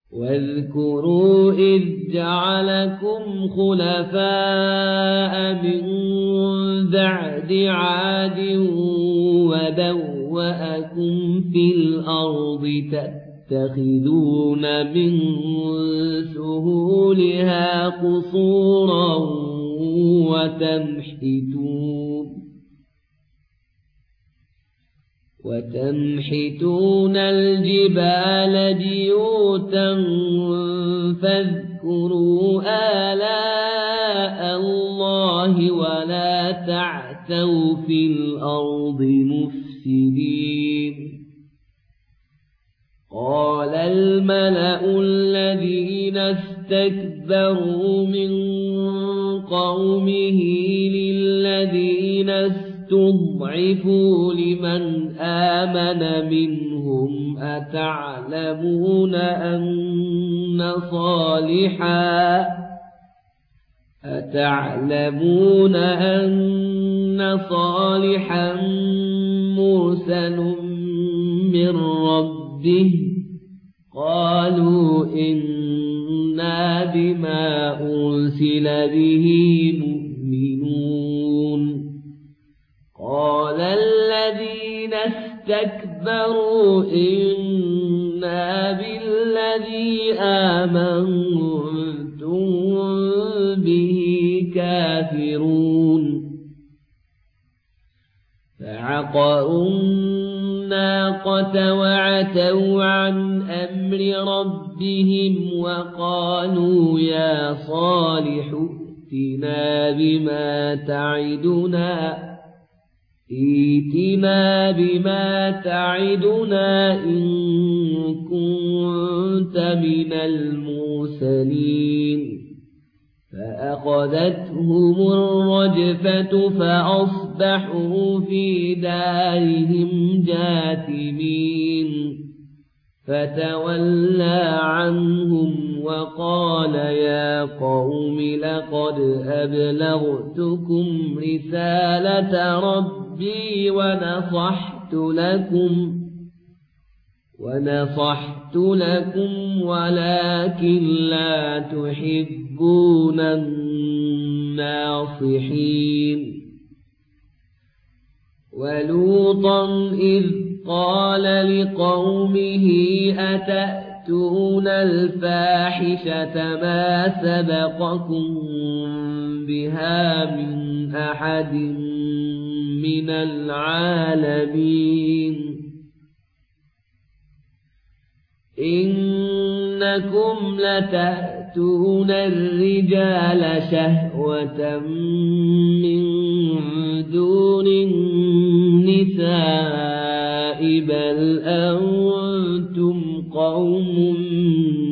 واذكروا إذ جعلكم خلفاء من بعد عاد وبوأكم في الأرض تتخذون من سهولها قصورا وتنحتون الجبال بيوتا فاذكروا آلاء الله ولا تعثوا في الأرض مفسدين. قال الملأ الذين استكبروا من قومه للذين استضعفوا لمن آمن منهم أتعلمون أن صالحا مرسل من ربه؟ قالوا إنا بما أرسل به مؤمنون. قال الذين استكبروا إنا بالذي آمنتم به كافرون. فعقروا الناقة وعتوا عن أمر ربهم وقالوا يا صالح ائتنا بما تعدنا إن كنت من المرسلين. فأخذتهم الرجفة فأصبحوا في دارهم جاثمين. فتولى عنهم وقال يا قوم لقد أبلغتكم رسالة ربي ونصحت لكم ولكن لا تحبون الناصحين. ولوطا إذ قال لقومه أتأتون الفاحشة ما سبقكم بها من أحد من العالمين إنكم لتأتون الرجال شهوة من دون النساء بل أنتم قوم